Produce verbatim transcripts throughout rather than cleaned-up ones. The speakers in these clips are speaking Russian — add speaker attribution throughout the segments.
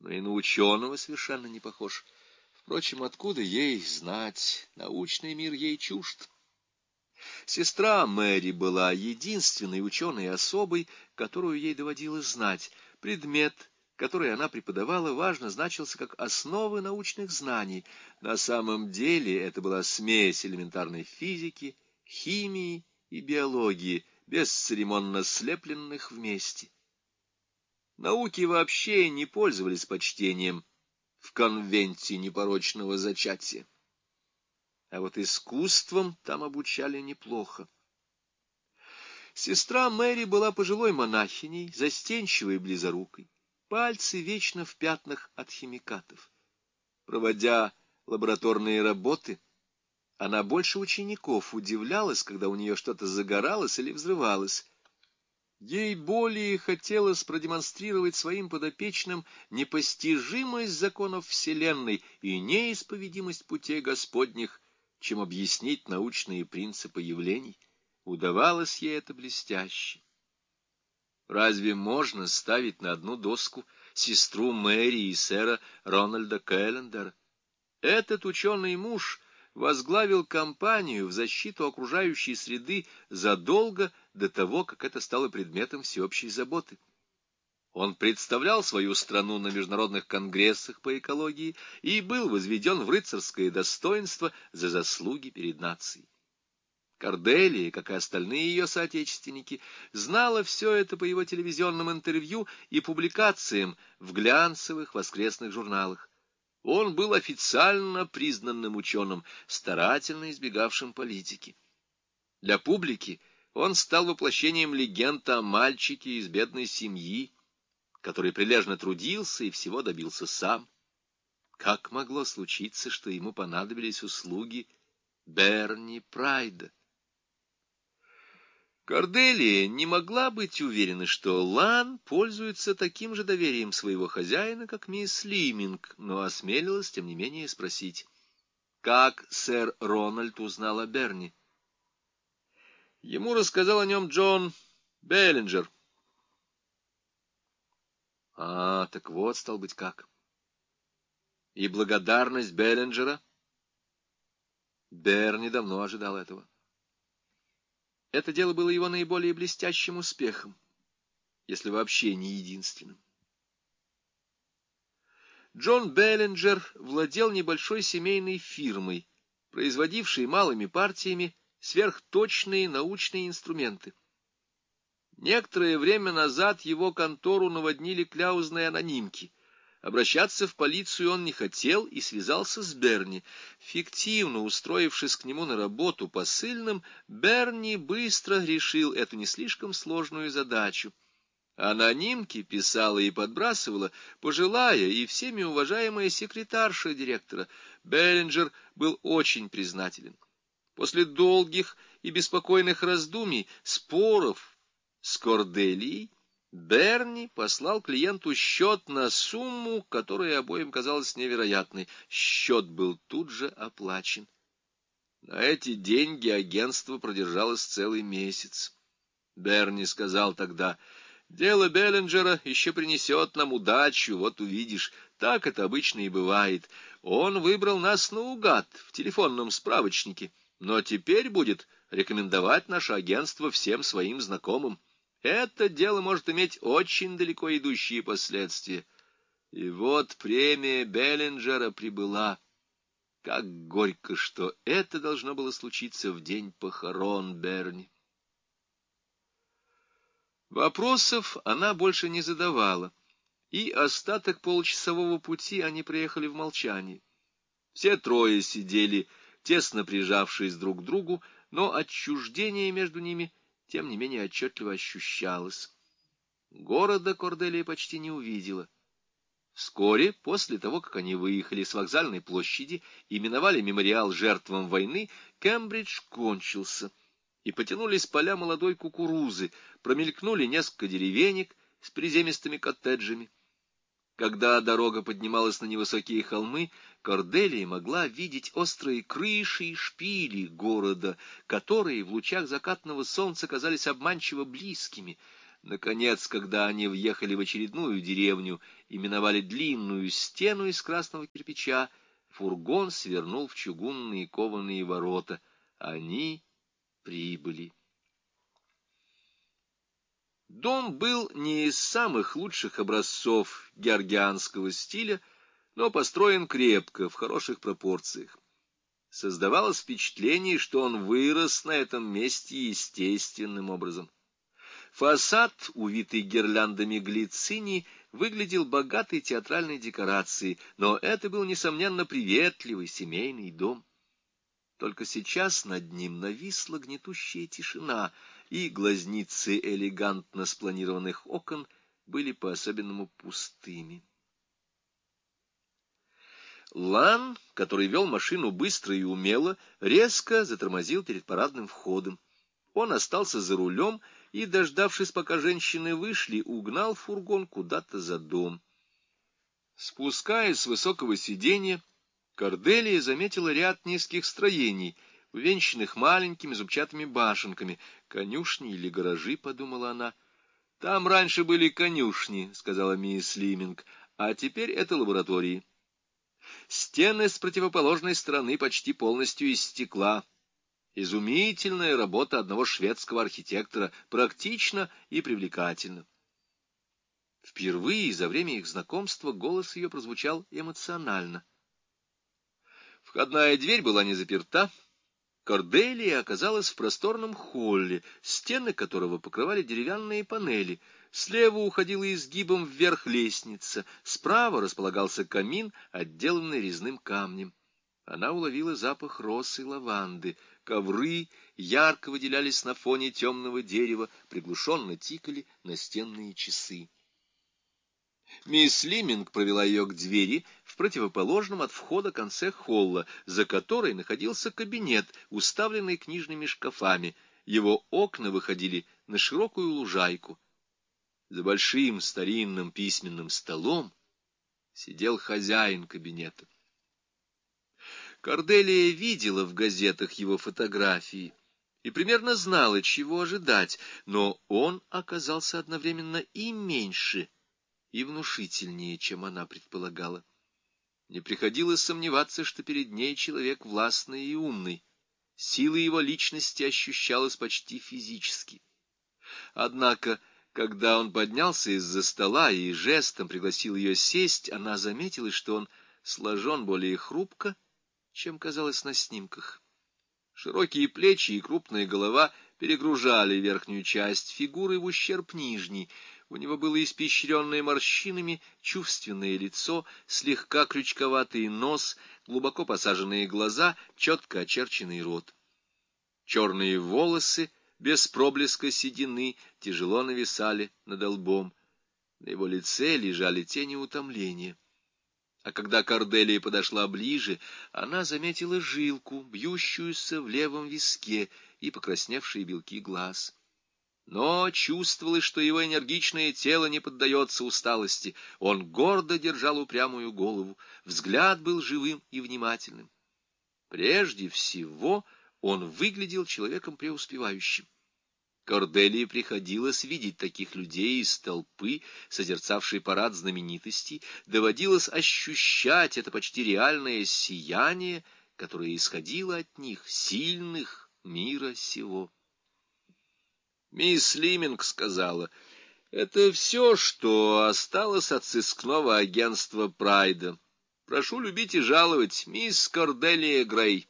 Speaker 1: но и на ученого совершенно не похож. Впрочем, откуда ей знать? Научный мир ей чужд. Сестра Мэри была единственной ученой особой, которую ей доводилось знать. Предмет, который она преподавала, важно значился как основы научных знаний. На самом деле это была смесь элементарной физики, химии и биологии, бесцеремонно слепленных вместе. Науки вообще не пользовались почтением в конвенте непорочного зачатия. А вот искусством там обучали неплохо. Сестра Мэри была пожилой монахиней, застенчивой и близорукой, пальцы вечно в пятнах от химикатов. Проводя лабораторные работы, она больше учеников удивлялась, когда у нее что-то загоралось или взрывалось. Ей более хотелось продемонстрировать своим подопечным непостижимость законов Вселенной и неисповедимость путей Господних, чем объяснить научные принципы явлений. Удавалось ей это блестяще. Разве можно ставить на одну доску сестру Мэри и сэра Рональда Кэллендера? Этот ученый муж возглавил кампанию в защиту окружающей среды задолго до того, как это стало предметом всеобщей заботы. Он представлял свою страну на международных конгрессах по экологии и был возведен в рыцарское достоинство за заслуги перед нацией. Корделия, как и остальные ее соотечественники, знала все это по его телевизионным интервью и публикациям в глянцевых воскресных журналах. Он был официально признанным ученым, старательно избегавшим политики. Для публики он стал воплощением легенд о мальчике из бедной семьи, который прилежно трудился и всего добился сам. Как могло случиться, что ему понадобились услуги Берни Прайда? Корделия не могла быть уверена, что Лан пользуется таким же доверием своего хозяина, как мисс Лиминг, но осмелилась, тем не менее, спросить, как сэр Рональд узнал о Берни. Ему рассказал о нем Джон Беллинджер. А, так вот, стал быть, как. И благодарность Беллинджера? Берни давно ожидал этого. Это дело было его наиболее блестящим успехом, если вообще не единственным. Джон Беллинджер владел небольшой семейной фирмой, производившей малыми партиями сверхточные научные инструменты. Некоторое время назад его контору наводнили кляузные анонимки. Обращаться в полицию он не хотел и связался с Берни. Фиктивно устроившись к нему на работу посыльным, Берни быстро решил эту не слишком сложную задачу. Анонимки писала и подбрасывала пожилая и всеми уважаемая секретарша директора. Беллинджер был очень признателен. После долгих и беспокойных раздумий, споров с Корделией, Берни послал клиенту счет на сумму, которая обоим казалась невероятной. Счет был тут же оплачен. На эти деньги агентство продержалось целый месяц. Берни сказал тогда: «Дело Беллинджера еще принесет нам удачу, вот увидишь, так это обычно и бывает. Он выбрал нас наугад в телефонном справочнике, но теперь будет рекомендовать наше агентство всем своим знакомым. Это дело может иметь очень далеко идущие последствия». И вот премия Беллинджера прибыла. Как горько, что это должно было случиться в день похорон Берни. Вопросов она больше не задавала, и остаток получасового пути они проехали в молчании. Все трое сидели, тесно прижавшись друг к другу, но отчуждение между ними, тем не менее, отчетливо ощущалось. Города Корделия почти не увидела. Вскоре, после того, как они выехали с вокзальной площади и миновали мемориал жертвам войны, Кембридж кончился, и потянулись поля молодой кукурузы, промелькнули несколько деревенек с приземистыми коттеджами. Когда дорога поднималась на невысокие холмы, Корделия могла видеть острые крыши и шпили города, которые в лучах закатного солнца казались обманчиво близкими. Наконец, когда они въехали в очередную деревню и миновали длинную стену из красного кирпича, фургон свернул в чугунные кованые ворота. Они прибыли. Дом был не из самых лучших образцов георгианского стиля, но построен крепко, в хороших пропорциях. Создавалось впечатление, что он вырос на этом месте естественным образом. Фасад, увитый гирляндами глицинии, выглядел богатой театральной декорацией, но это был, несомненно, приветливый семейный дом. Только сейчас над ним нависла гнетущая тишина, и глазницы элегантно спланированных окон были по-особенному пустыми. Лан, который вел машину быстро и умело, резко затормозил перед парадным входом. Он остался за рулем и, дождавшись, пока женщины вышли, угнал фургон куда-то за дом. Спускаясь с высокого сиденья, Корделия заметила ряд низких строений, увенчанных маленькими зубчатыми башенками. «Конюшни или гаражи?» — подумала она. «Там раньше были конюшни», — сказала мисс Лиминг, — «а теперь это лаборатории. Стены с противоположной стороны почти полностью из стекла. Изумительная работа одного шведского архитектора, практично и привлекательно». Впервые за время их знакомства голос ее прозвучал эмоционально. Входная дверь была не заперта. Корделия оказалась в просторном холле, стены которого покрывали деревянные панели. Слева уходила изгибом вверх лестница, справа располагался камин, отделанный резным камнем. Она уловила запах роз и лаванды. Ковры ярко выделялись на фоне темного дерева, приглушенно тикали настенные часы. Мисс Лиминг провела ее к двери в противоположном от входа конце холла, за которой находился кабинет, уставленный книжными шкафами. Его окна выходили на широкую лужайку. За большим старинным письменным столом сидел хозяин кабинета. Корделия видела в газетах его фотографии и примерно знала, чего ожидать, но он оказался одновременно и меньше, и внушительнее, чем она предполагала. Не приходилось сомневаться, что перед ней человек властный и умный. Сила его личности ощущалась почти физически. Однако, когда он поднялся из-за стола и жестом пригласил ее сесть, она заметила, что он сложен более хрупко, чем казалось на снимках. Широкие плечи и крупная голова перегружали верхнюю часть фигуры в ущерб нижней. У него было испещренное морщинами чувственное лицо, слегка крючковатый нос, глубоко посаженные глаза, четко очерченный рот. Черные волосы, без проблеска седины, тяжело нависали над лбом. На его лице лежали тени утомления. А когда Корделия подошла ближе, она заметила жилку, бьющуюся в левом виске, и покрасневшие белки глаз. Но чувствовалось, что его энергичное тело не поддается усталости. Он гордо держал упрямую голову, взгляд был живым и внимательным. Прежде всего он выглядел человеком преуспевающим. Корделии приходилось видеть таких людей из толпы, созерцавшей парад знаменитостей, доводилось ощущать это почти реальное сияние, которое исходило от них, сильных мира сего. Мисс Лиминг сказала: «Это все, что осталось от сыскного агентства Прайда. Прошу любить и жаловать, мисс Корделия Грей».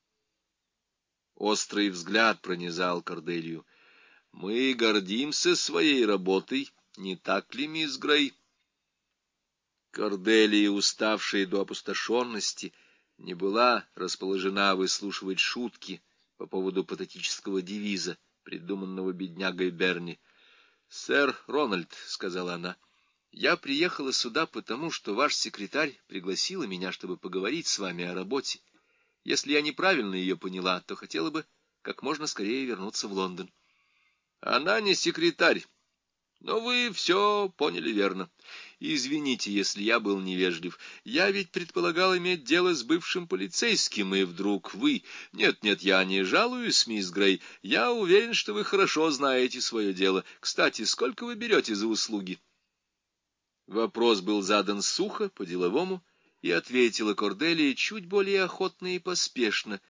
Speaker 1: Острый взгляд пронизал Корделию. «Мы гордимся своей работой, не так ли, мисс Грей?» Корделия, уставшая до опустошенности, не была расположена выслушивать шутки по поводу патетического девиза, придуманного беднягой Берни. «Сэр Рональд», — сказала она, — «я приехала сюда потому, что ваш секретарь пригласила меня, чтобы поговорить с вами о работе. Если я неправильно ее поняла, то хотела бы как можно скорее вернуться в Лондон». «Она не секретарь, но вы все поняли верно. Извините, если я был невежлив. Я ведь предполагал иметь дело с бывшим полицейским, и вдруг вы... Нет-нет, я не жалуюсь, мисс Грей. Я уверен, что вы хорошо знаете свое дело. Кстати, сколько вы берете за услуги?» Вопрос был задан сухо, по-деловому, и ответила Корделия чуть более охотно и поспешно,